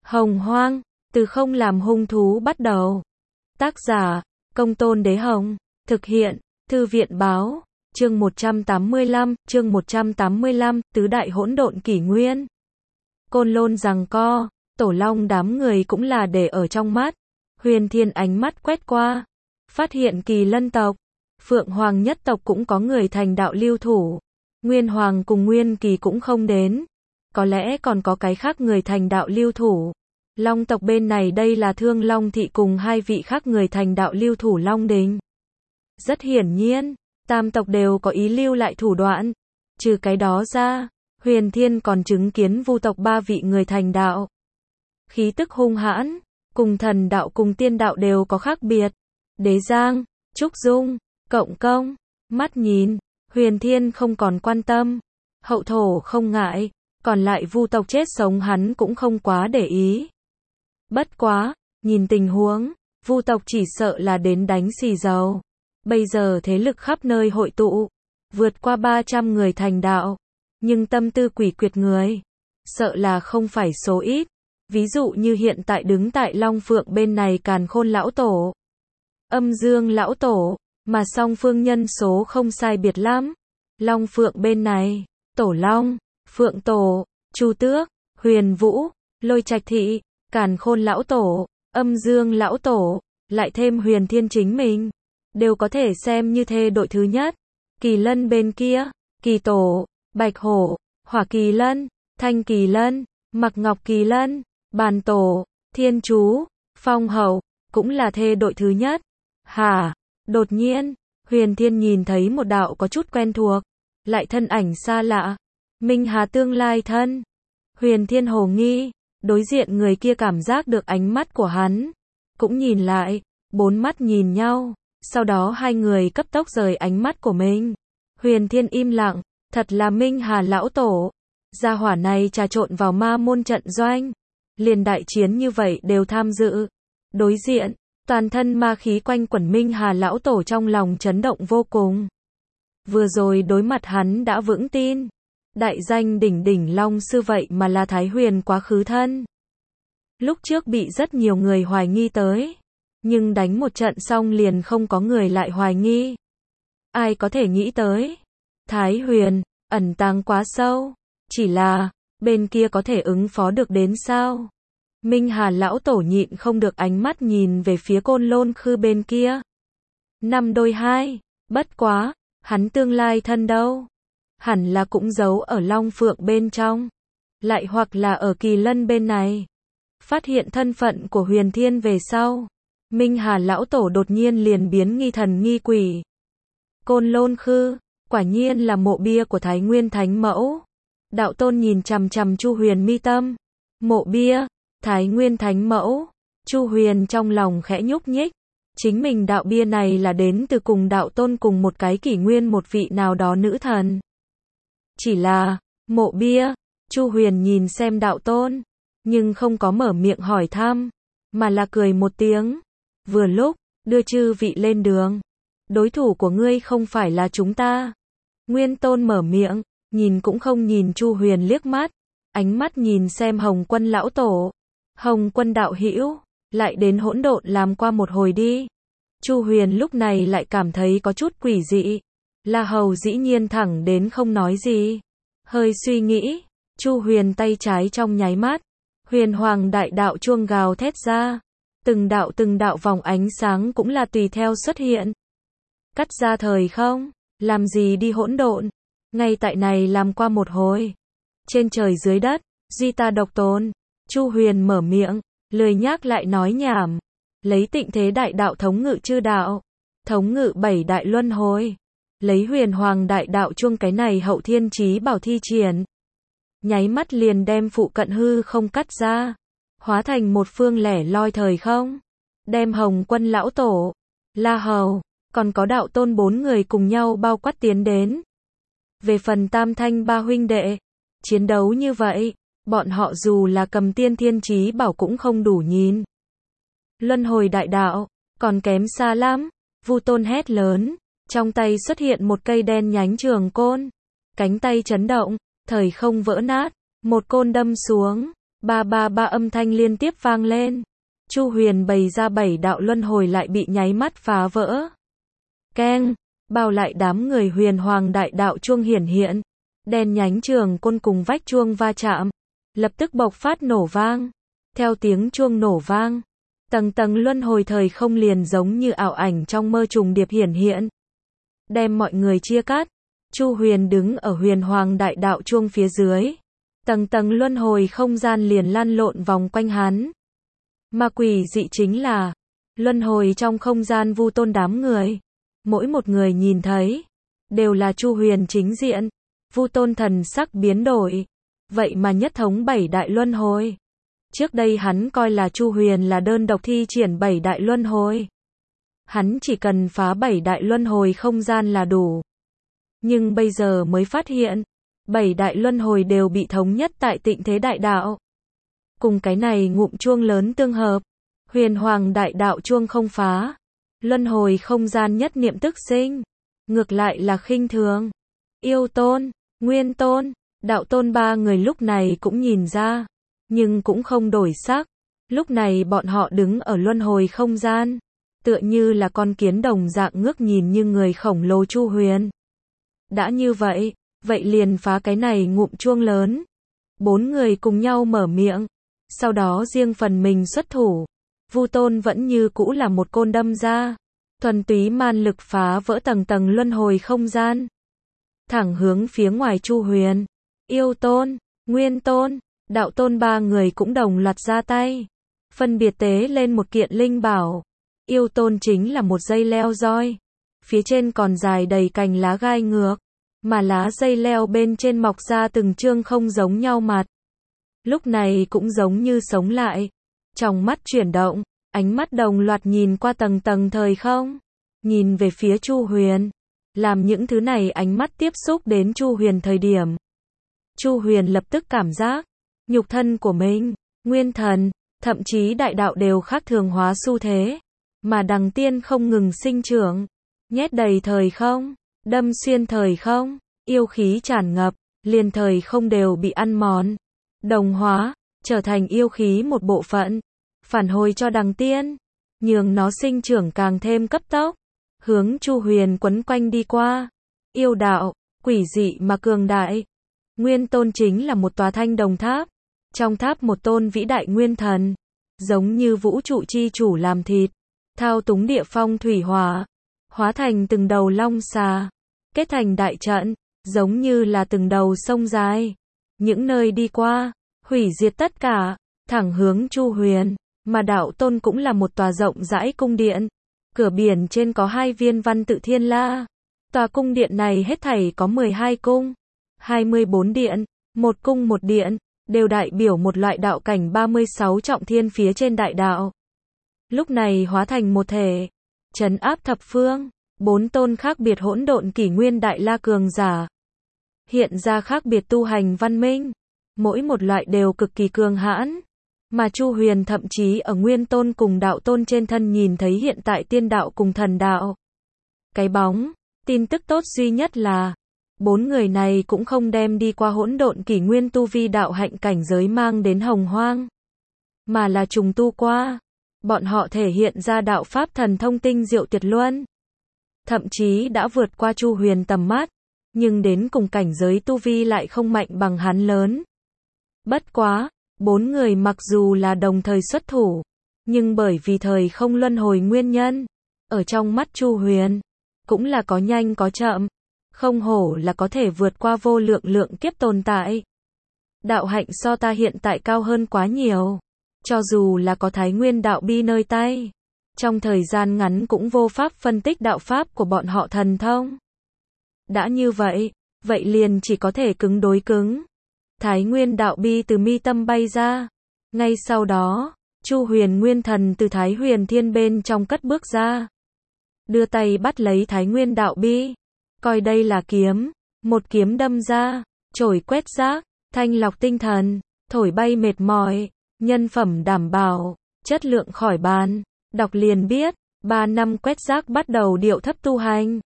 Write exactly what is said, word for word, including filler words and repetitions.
Hồng Hoang, từ không làm hung thú bắt đầu. Tác giả, Công Tôn Đế Hồng. Thực hiện, Thư viện Báo. Chương một trăm tám mươi lăm, chương một trăm tám mươi lăm, tứ đại hỗn độn kỷ nguyên. Côn Lôn giằng co, Tổ Long đám người cũng là để ở trong mắt. Huyền Thiên ánh mắt quét qua, phát hiện Kỳ Lân tộc, Phượng Hoàng nhất tộc cũng có người thành đạo lưu thủ. Nguyên Hoàng cùng Nguyên Kỳ cũng không đến. Có lẽ còn có cái khác người thành đạo lưu thủ. Long tộc bên này đây là Thương Long thị cùng hai vị khác người thành đạo lưu thủ Long Đình. Rất hiển nhiên, tam tộc đều có ý lưu lại thủ đoạn. Trừ cái đó ra, Huyền Thiên còn chứng kiến Vu tộc ba vị người thành đạo. Khí tức hung hãn, cùng thần đạo cùng tiên đạo đều có khác biệt. Đế Giang, Trúc Dung, Cộng Công, mắt nhìn, Huyền Thiên không còn quan tâm. Hậu thổ không ngại, còn lại Vu tộc chết sống hắn cũng không quá để ý. Bất quá, nhìn tình huống, Vu tộc chỉ sợ là đến đánh xì dầu. Bây giờ thế lực khắp nơi hội tụ, vượt qua ba trăm người thành đạo, nhưng tâm tư quỷ quyệt người, sợ là không phải số ít. Ví dụ như hiện tại đứng tại Long Phượng bên này Càn Khôn lão tổ, Âm Dương lão tổ, mà song phương nhân số không sai biệt lắm. Long Phượng bên này, Tổ Long, Phượng Tổ, Chu Tước, Huyền Vũ, Lôi Trạch Thị, Càn Khôn lão tổ, Âm Dương lão tổ, lại thêm Huyền Thiên chính mình, đều có thể xem như thê đội thứ nhất. Kỳ Lân bên kia, Kỳ Tổ, Bạch Hổ, Hỏa Kỳ Lân, Thanh Kỳ Lân, Mặc Ngọc Kỳ Lân, Bàn Tổ, Thiên Chú, Phong Hậu, cũng là thê đội thứ nhất. Hả? Đột nhiên, Huyền Thiên nhìn thấy một đạo có chút quen thuộc, lại thân ảnh xa lạ. Minh Hà tương lai thân. Huyền Thiên hồ nghi, đối diện người kia cảm giác được ánh mắt của hắn, cũng nhìn lại, bốn mắt nhìn nhau, sau đó hai người cấp tốc rời ánh mắt của mình. Huyền Thiên im lặng, thật là Minh Hà lão tổ. Gia hỏa này trà trộn vào ma môn trận doanh, liền đại chiến như vậy đều tham dự. Đối diện, toàn thân ma khí quanh quẩn Minh Hà lão tổ trong lòng chấn động vô cùng. Vừa rồi đối mặt hắn đã vững tin. Đại danh đỉnh đỉnh Long sư vậy mà là Thái Huyền quá khứ thân. Lúc trước bị rất nhiều người hoài nghi tới, nhưng đánh một trận xong liền không có người lại hoài nghi. Ai có thể nghĩ tới, Thái Huyền, ẩn tàng quá sâu, chỉ là, bên kia có thể ứng phó được đến sao? Minh Hà lão tổ nhịn không được ánh mắt nhìn về phía Côn Lôn khư bên kia. Năm đôi hai, bất quá, hắn tương lai thân đâu? Hẳn là cũng giấu ở Long Phượng bên trong, lại hoặc là ở Kỳ Lân bên này. Phát hiện thân phận của Huyền Thiên về sau, Minh Hà lão tổ đột nhiên liền biến nghi thần nghi quỷ. Côn Lôn khư, quả nhiên là mộ bia của Thái Nguyên Thánh Mẫu. Đạo Tôn nhìn chằm chằm Chu Huyền mi tâm. Mộ bia, Thái Nguyên Thánh Mẫu. Chu Huyền trong lòng khẽ nhúc nhích. Chính mình đạo bia này là đến từ cùng Đạo Tôn cùng một cái kỷ nguyên một vị nào đó nữ thần. Chỉ là, mộ bia, Chu Huyền nhìn xem Đạo Tôn, nhưng không có mở miệng hỏi thăm, mà là cười một tiếng. Vừa lúc, đưa chư vị lên đường. Đối thủ của ngươi không phải là chúng ta. Nguyên Tôn mở miệng, nhìn cũng không nhìn Chu Huyền liếc mắt, ánh mắt nhìn xem Hồng Quân lão tổ. Hồng Quân đạo hữu, lại đến hỗn độn làm qua một hồi đi. Chu Huyền lúc này lại cảm thấy có chút quỷ dị. La Hầu dĩ nhiên thẳng đến không nói gì. Hơi suy nghĩ, Chu Huyền tay trái trong nháy mắt, Huyền Hoàng đại đạo chuông gào thét ra. Từng đạo từng đạo vòng ánh sáng cũng là tùy theo xuất hiện. Cắt ra thời không, làm gì đi hỗn độn, ngay tại này làm qua một hồi. Trên trời dưới đất, duy ta độc tôn. Chu Huyền mở miệng, lười nhác lại nói nhảm. Lấy tịnh thế đại đạo thống ngự chư đạo, thống ngự bảy đại luân hồi. Lấy Huyền Hoàng đại đạo chuông cái này hậu thiên chí bảo thi triển. Nháy mắt liền đem phụ cận hư không cắt ra, hóa thành một phương lẻ loi thời không. Đem Hồng Quân lão tổ, La Hầu, còn có Đạo Tôn bốn người cùng nhau bao quát tiến đến. Về phần Tam Thanh ba huynh đệ, chiến đấu như vậy, bọn họ dù là cầm tiên thiên chí bảo cũng không đủ nhìn. Luân hồi đại đạo, còn kém xa lắm. Vu Tôn hét lớn, trong tay xuất hiện một cây đen nhánh trường côn. Cánh tay chấn động, thời không vỡ nát, một côn đâm xuống. Ba ba ba âm thanh liên tiếp vang lên. Chu Huyền bày ra bảy đạo luân hồi lại bị nháy mắt phá vỡ. Keng, bao lại đám người huyền hoàng đại đạo chuông hiển hiện. Đèn nhánh trường côn cùng vách chuông va chạm. Lập tức bộc phát nổ vang. Theo tiếng chuông nổ vang. Tầng tầng luân hồi thời không liền giống như ảo ảnh trong mơ trùng điệp hiển hiện. Đem mọi người chia cắt. Chu Huyền đứng ở huyền hoàng đại đạo chuông phía dưới. Tầng tầng luân hồi không gian liền lăn lộn vòng quanh hắn. Mà quỷ dị chính là, luân hồi trong không gian Vu Tôn đám người. Mỗi một người nhìn thấy, đều là Chu Huyền chính diện. Vu Tôn thần sắc biến đổi. Vậy mà nhất thống bảy đại luân hồi. Trước đây hắn coi là Chu Huyền là đơn độc thi triển bảy đại luân hồi. Hắn chỉ cần phá bảy đại luân hồi không gian là đủ. Nhưng bây giờ mới phát hiện, bảy đại luân hồi đều bị thống nhất tại Tịnh Thế Đại Đạo. Cùng cái này ngụm chuông lớn tương hợp, huyền hoàng đại đạo chuông không phá. Luân hồi không gian nhất niệm tức sinh. Ngược lại là khinh thường. Yêu Tôn, Nguyên Tôn, Đạo Tôn ba người lúc này cũng nhìn ra. Nhưng cũng không đổi sắc. Lúc này bọn họ đứng ở luân hồi không gian. Tựa như là con kiến đồng dạng ngước nhìn như người khổng lồ Chu Huyền. Đã như vậy, vậy liền phá cái này ngụm chuông lớn. Bốn người cùng nhau mở miệng. Sau đó riêng phần mình xuất thủ. Vu Tôn vẫn như cũ là một côn đâm ra. Thuần túy man lực phá vỡ tầng tầng luân hồi không gian. Thẳng hướng phía ngoài Chu Huyền. Yêu Tôn, Nguyên Tôn, Đạo Tôn ba người cũng đồng loạt ra tay. Phân biệt tế lên một kiện linh bảo. Yêu Tôn chính là một dây leo roi. Phía trên còn dài đầy cành lá gai ngược. Mà lá dây leo bên trên mọc ra từng chương không giống nhau mặt. Lúc này cũng giống như sống lại. Trong mắt chuyển động, ánh mắt đồng loạt nhìn qua tầng tầng thời không. Nhìn về phía Chu Huyền. Làm những thứ này ánh mắt tiếp xúc đến Chu Huyền thời điểm. Chu Huyền lập tức cảm giác, nhục thân của mình, nguyên thần, thậm chí đại đạo đều khác thường hóa xu thế. Mà đằng tiên không ngừng sinh trưởng. Nhét đầy thời không, đâm xuyên thời không, yêu khí tràn ngập, liền thời không đều bị ăn mòn. Đồng hóa, trở thành yêu khí một bộ phận. Phản hồi cho đằng tiên. Nhường nó sinh trưởng càng thêm cấp tốc. Hướng Chu Huyền quấn quanh đi qua. Yêu đạo, quỷ dị mà cường đại. Nguyên Tôn chính là một tòa thanh đồng tháp. Trong tháp một tôn vĩ đại nguyên thần. Giống như vũ trụ chi chủ làm thịt. Thao túng địa phong thủy hỏa. Hóa thành từng đầu long xà. Kết thành đại trận. Giống như là từng đầu sông dài. Những nơi đi qua. Hủy diệt tất cả. Thẳng hướng Chu Huyền. Mà Đạo Tôn cũng là một tòa rộng rãi cung điện. Cửa biển trên có hai viên văn tự thiên la. Tòa cung điện này hết thảy có mười hai cung. hai mươi bốn điện. Một cung một điện. Đều đại biểu một loại đạo cảnh ba mươi sáu trọng thiên phía trên đại đạo. Lúc này hóa thành một thể. Trấn áp thập phương. Bốn tôn khác biệt hỗn độn kỷ nguyên đại la cường giả. Hiện ra khác biệt tu hành văn minh. Mỗi một loại đều cực kỳ cường hãn. Mà Chu Huyền thậm chí ở Nguyên Tôn cùng Đạo Tôn trên thân nhìn thấy hiện tại tiên đạo cùng thần đạo. Cái bóng, tin tức tốt duy nhất là, bốn người này cũng không đem đi qua hỗn độn kỷ nguyên tu vi đạo hạnh cảnh giới mang đến hồng hoang. Mà là trùng tu qua. Bọn họ thể hiện ra đạo pháp thần thông tinh diệu tuyệt luân. Thậm chí đã vượt qua Chu Huyền tầm mắt. Nhưng đến cùng cảnh giới tu vi lại không mạnh bằng hắn lớn. Bất quá. Bốn người mặc dù là đồng thời xuất thủ, nhưng bởi vì thời không luân hồi nguyên nhân, ở trong mắt Chu Huyền, cũng là có nhanh có chậm, không hổ là có thể vượt qua vô lượng lượng kiếp tồn tại. Đạo hạnh so ta hiện tại cao hơn quá nhiều, cho dù là có Thái Nguyên đạo bi nơi tay, trong thời gian ngắn cũng vô pháp phân tích đạo pháp của bọn họ thần thông. Đã như vậy, vậy liền chỉ có thể cứng đối cứng. Thái Nguyên đạo bi từ mi tâm bay ra. Ngay sau đó, Chu Huyền nguyên thần từ Thái Huyền thiên bên trong cất bước ra. Đưa tay bắt lấy Thái Nguyên đạo bi. Coi đây là kiếm. Một kiếm đâm ra. Chổi quét rác. Thanh lọc tinh thần. Thổi bay mệt mỏi. Nhân phẩm đảm bảo. Chất lượng khỏi bàn. Đọc liền biết. Ba năm quét rác bắt đầu điệu thấp tu hành.